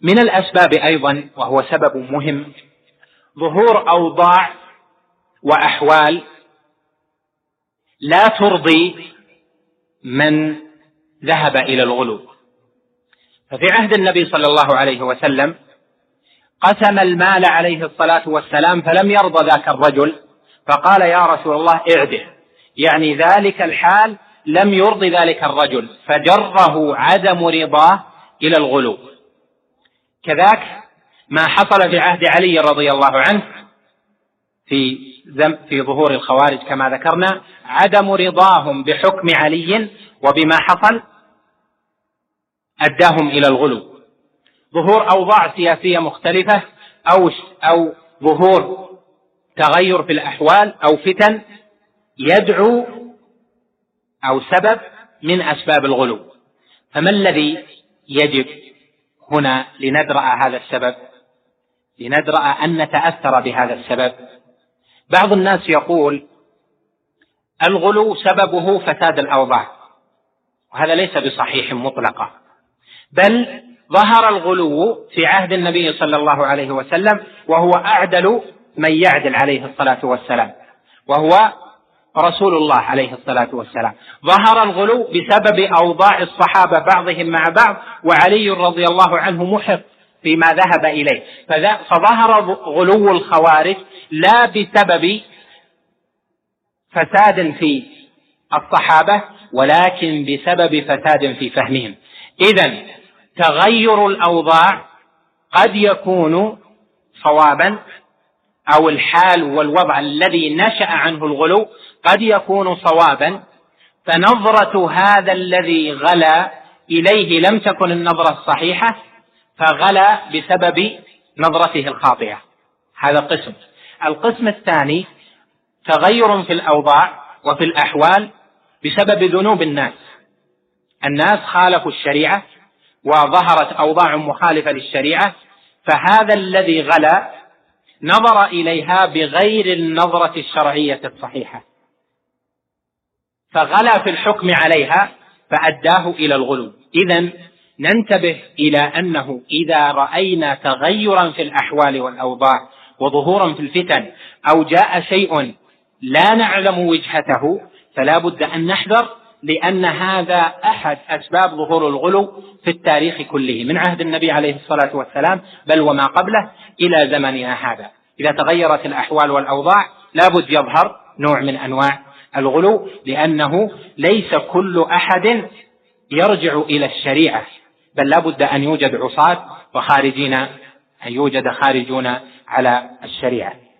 من الأسباب أيضا، وهو سبب مهم، ظهور أوضاع وأحوال لا ترضي من ذهب إلى الغلو. ففي عهد النبي صلى الله عليه وسلم قسم المال عليه الصلاة والسلام فلم يرضى ذاك الرجل، فقال يا رسول الله اعده، يعني ذلك الحال لم يرضي ذلك الرجل، فجره عدم رضاه إلى الغلو. كذاك ما حصل في عهد علي رضي الله عنه في ظهور الخوارج كما ذكرنا، عدم رضاهم بحكم علي وبما حصل أداهم إلى الغلو. ظهور أوضاع سياسية مختلفة أو ظهور تغير في الأحوال أو فتن يدعو أو سبب من أسباب الغلو. فما الذي يجب هنا لندرأ هذا السبب، لندرأ أن نتأثر بهذا السبب؟ بعض الناس يقول الغلو سببه فساد الأوضاع، وهذا ليس بصحيح مطلقا، بل ظهر الغلو في عهد النبي صلى الله عليه وسلم وهو أعدل من يعدل عليه الصلاة والسلام، وهو رسول الله عليه الصلاة والسلام. ظهر الغلو بسبب أوضاع الصحابة بعضهم مع بعض، وعلي رضي الله عنه محق فيما ذهب إليه، فظهر غلو الخوارج لا بسبب فساد في الصحابة ولكن بسبب فساد في فهمهم. إذن تغير الأوضاع قد يكون صوابا، أو الحال والوضع الذي نشأ عنه الغلو قد يكون صوابا، فنظرة هذا الذي غلا إليه لم تكن النظرة الصحيحة فغلا بسبب نظرته الخاطئة. هذا قسم. القسم الثاني تغير في الأوضاع وفي الأحوال بسبب ذنوب الناس. الناس خالفوا الشريعة وظهرت أوضاع مخالفة للشريعة، فهذا الذي غلا نظر إليها بغير النظرة الشرعية الصحيحة، فغلا في الحكم عليها فأداه إلى الغلو. إذن ننتبه إلى أنه إذا رأينا تغيرا في الأحوال والأوضاع وظهورا في الفتن أو جاء شيء لا نعلم وجهته فلا بد أن نحذر، لأن هذا أحد أسباب ظهور الغلو في التاريخ كله من عهد النبي عليه الصلاة والسلام بل وما قبله إلى زمننا هذا. إذا تغيرت الأحوال والأوضاع لابد يظهر نوع من أنواع الغلو، لأنه ليس كل أحد يرجع إلى الشريعة، بل لابد أن يوجد عصاة وخارجين، أن يوجد خارجون على الشريعة.